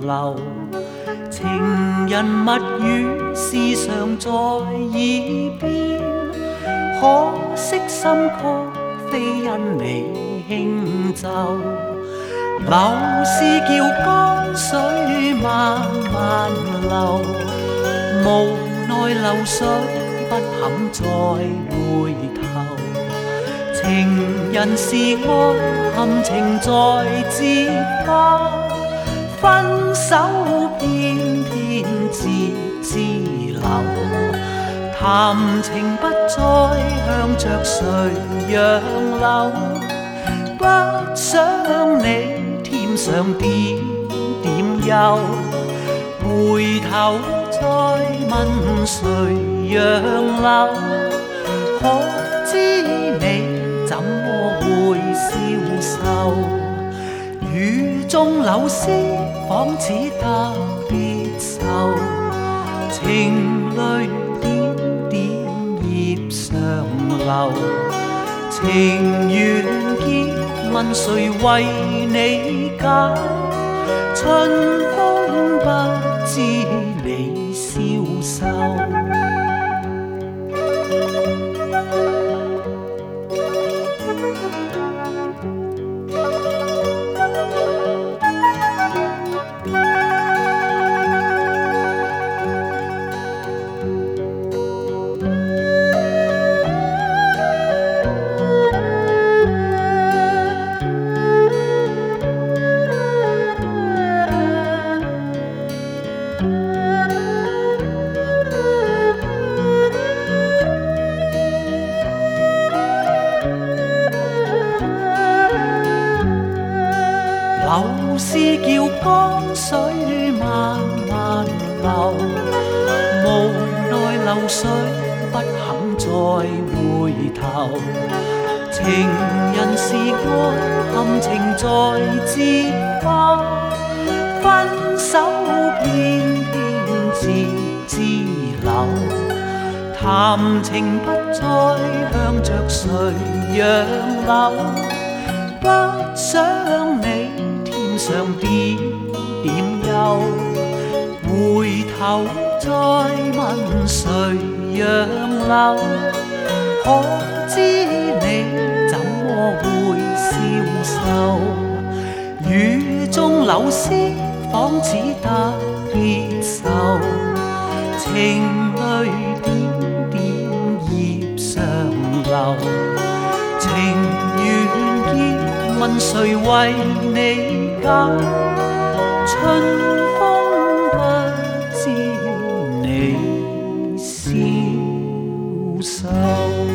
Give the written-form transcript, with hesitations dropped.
流。情人蜜語時常在耳邊，可惜心曲非因你輕奏。流是叫江水慢慢流，無奈流水不肯再回頭。情人是愛，含情在接花，分手偏偏節支流。談情不再向着誰讓流，不想你添上點點憂。回頭再問誰讓流，可知你怎麼會消瘦？雨中柳絲仿似特別愁，情淚點點葉上流。情緣結問誰為你解？春風不知你消瘦。流是叫江水慢慢流，無奈流水不肯再回頭。情人是愛，含情在接花，分手偏偏節支流。談情不再向着誰讓流，不想你添上點點憂。回頭再問誰讓流，可知你怎麼會消瘦？雨中柳絲仿似特別愁，情淚點點葉上流。情緣結問誰為你解？春風不知你消瘦。